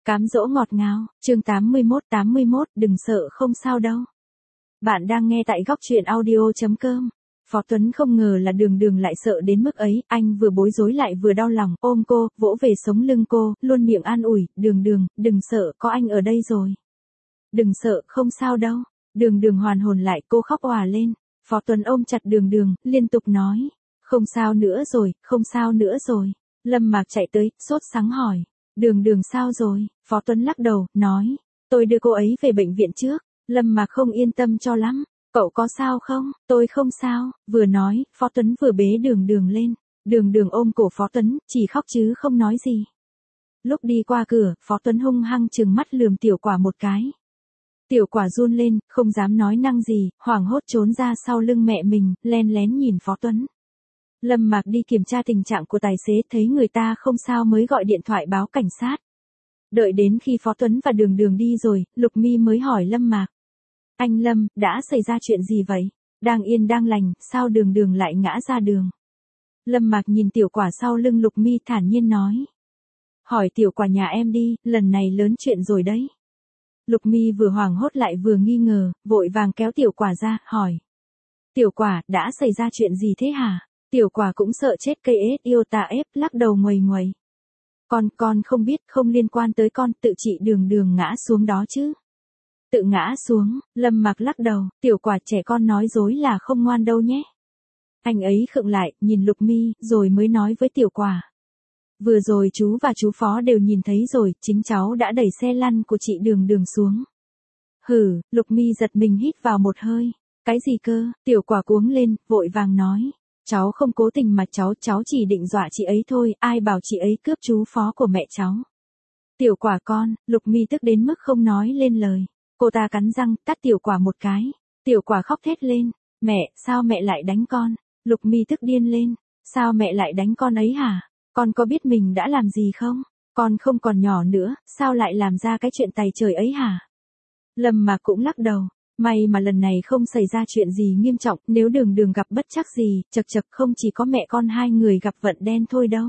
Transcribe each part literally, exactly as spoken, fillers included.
Cám dỗ ngọt ngào, chương tám mươi mốt tám mươi mốt, đừng sợ không sao đâu. Bạn đang nghe tại góc truyện audio.com. Phó Tuấn không ngờ là Đường Đường lại sợ đến mức ấy, anh vừa bối rối lại vừa đau lòng, ôm cô, vỗ về sống lưng cô, luôn miệng an ủi, Đường Đường, đừng sợ, có anh ở đây rồi. Đừng sợ, không sao đâu. Đường Đường hoàn hồn lại, cô khóc òa lên. Phó Tuấn ôm chặt Đường Đường, liên tục nói, không sao nữa rồi, không sao nữa rồi. Lâm Mạc chạy tới, sốt sắng hỏi, Đường Đường sao rồi? Phó Tuấn lắc đầu, nói, tôi đưa cô ấy về bệnh viện trước. Lâm Mạc không yên tâm cho lắm, cậu có sao không? Tôi không sao. Vừa nói, Phó Tuấn vừa bế Đường Đường lên. Đường Đường ôm cổ Phó Tuấn, chỉ khóc chứ không nói gì. Lúc đi qua cửa, Phó Tuấn hung hăng trừng mắt lườm Tiểu Quả một cái. Tiểu Quả run lên, không dám nói năng gì, hoảng hốt trốn ra sau lưng mẹ mình, len lén nhìn Phó Tuấn. Lâm Mạc đi kiểm tra tình trạng của tài xế, thấy người ta không sao mới gọi điện thoại báo cảnh sát. Đợi đến khi Phó Tuấn và Đường Đường đi rồi, Lục Mi mới hỏi Lâm Mạc. Anh Lâm, đã xảy ra chuyện gì vậy? Đang yên đang lành, sao Đường Đường lại ngã ra đường? Lâm Mạc nhìn Tiểu Quả sau lưng Lục Mi thản nhiên nói. Hỏi Tiểu Quả nhà em đi, lần này lớn chuyện rồi đấy. Lục Mi vừa hoảng hốt lại vừa nghi ngờ, vội vàng kéo Tiểu Quả ra, hỏi. Tiểu Quả, đã xảy ra chuyện gì thế hả? Tiểu Quả cũng sợ chết cây ết yêu ta ép, lắc đầu nguầy nguầy. Con, con không biết, không liên quan tới con, tự chị Đường Đường ngã xuống đó chứ. Tự ngã xuống, Lâm Mạc lắc đầu, Tiểu Quả trẻ con nói dối là không ngoan đâu nhé. Anh ấy khựng lại, nhìn Lục Mi, rồi mới nói với Tiểu Quả. Vừa rồi chú và chú Phó đều nhìn thấy rồi, chính cháu đã đẩy xe lăn của chị Đường Đường xuống. Hừ, Lục Mi giật mình hít vào một hơi. Cái gì cơ? Tiểu Quả cuống lên, vội vàng nói. Cháu không cố tình mà cháu, cháu chỉ định dọa chị ấy thôi, ai bảo chị ấy cướp chú Phó của mẹ cháu. Tiểu Quả con, Lục Mi tức đến mức không nói lên lời. Cô ta cắn răng, tát Tiểu Quả một cái. Tiểu Quả khóc thét lên. Mẹ, sao mẹ lại đánh con? Lục Mi tức điên lên. Sao mẹ lại đánh con ấy hả? Con có biết mình đã làm gì không? Con không còn nhỏ nữa, sao lại làm ra cái chuyện tày trời ấy hả? Lâm Mạc cũng lắc đầu. May mà lần này không xảy ra chuyện gì nghiêm trọng, nếu Đường Đường gặp bất trắc gì, chật chật không chỉ có mẹ con hai người gặp vận đen thôi đâu.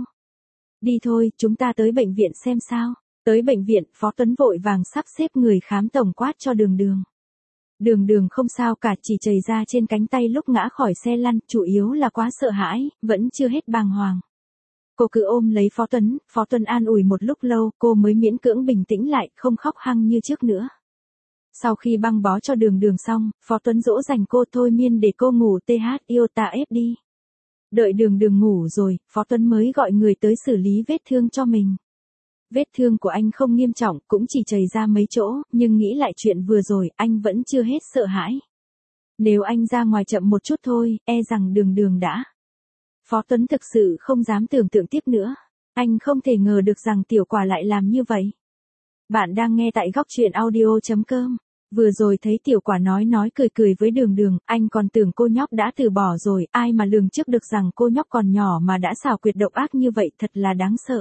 Đi thôi, chúng ta tới bệnh viện xem sao. Tới bệnh viện, Phó Tuấn vội vàng sắp xếp người khám tổng quát cho Đường Đường. Đường Đường không sao cả, chỉ chảy ra trên cánh tay lúc ngã khỏi xe lăn, chủ yếu là quá sợ hãi, vẫn chưa hết bàng hoàng. Cô cứ ôm lấy Phó Tuấn, Phó Tuấn an ủi một lúc lâu, cô mới miễn cưỡng bình tĩnh lại, không khóc hăng như trước nữa. Sau khi băng bó cho Đường Đường xong, Phó Tuấn dỗ dành cô thôi miên để cô ngủ th yêu ta ép đi. Đợi Đường Đường ngủ rồi, Phó Tuấn mới gọi người tới xử lý vết thương cho mình. Vết thương của anh không nghiêm trọng, cũng chỉ chảy ra mấy chỗ, nhưng nghĩ lại chuyện vừa rồi, anh vẫn chưa hết sợ hãi. Nếu anh ra ngoài chậm một chút thôi, e rằng Đường Đường đã. Phó Tuấn thực sự không dám tưởng tượng tiếp nữa. Anh không thể ngờ được rằng Tiểu Quả lại làm như vậy. Bạn đang nghe tại góc truyện audio.com. Vừa rồi thấy Tiểu Quả nói nói cười cười với Đường Đường, anh còn tưởng cô nhóc đã từ bỏ rồi, ai mà lường trước được rằng cô nhóc còn nhỏ mà đã xảo quyệt độc ác như vậy, thật là đáng sợ.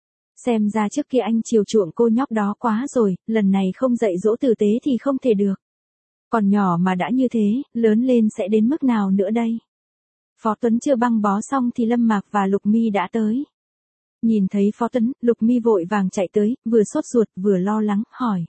Xem ra trước kia anh chiều chuộng cô nhóc đó quá rồi, lần này không dạy dỗ tử tế thì không thể được. Còn nhỏ mà đã như thế, lớn lên sẽ đến mức nào nữa đây? Phó Tuấn chưa băng bó xong thì Lâm Mạc và Lục Mi đã tới. Nhìn thấy Phó Tuấn, Lục Mi vội vàng chạy tới, vừa sốt ruột vừa lo lắng, hỏi.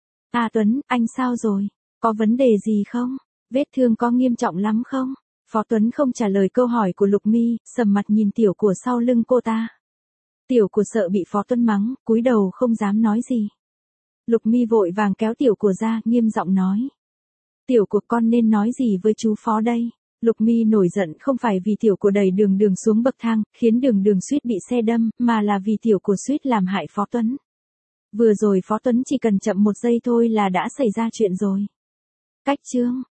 À Tuấn, anh sao rồi? Có vấn đề gì không? Vết thương có nghiêm trọng lắm không? Phó Tuấn không trả lời câu hỏi của Lục Mi, sầm mặt nhìn Tiểu Của sau lưng cô ta. Tiểu Của sợ bị Phó Tuấn mắng, cúi đầu không dám nói gì. Lục Mi vội vàng kéo Tiểu Của ra, nghiêm giọng nói. Tiểu Của con nên nói gì với chú Phó đây? Lục Mi nổi giận không phải vì Tiểu Của đẩy Đường Đường xuống bậc thang, khiến Đường Đường suýt bị xe đâm, mà là vì Tiểu Của suýt làm hại Phó Tuấn. Vừa rồi Phó Tuấn chỉ cần chậm một giây thôi là đã xảy ra chuyện rồi. Cách chương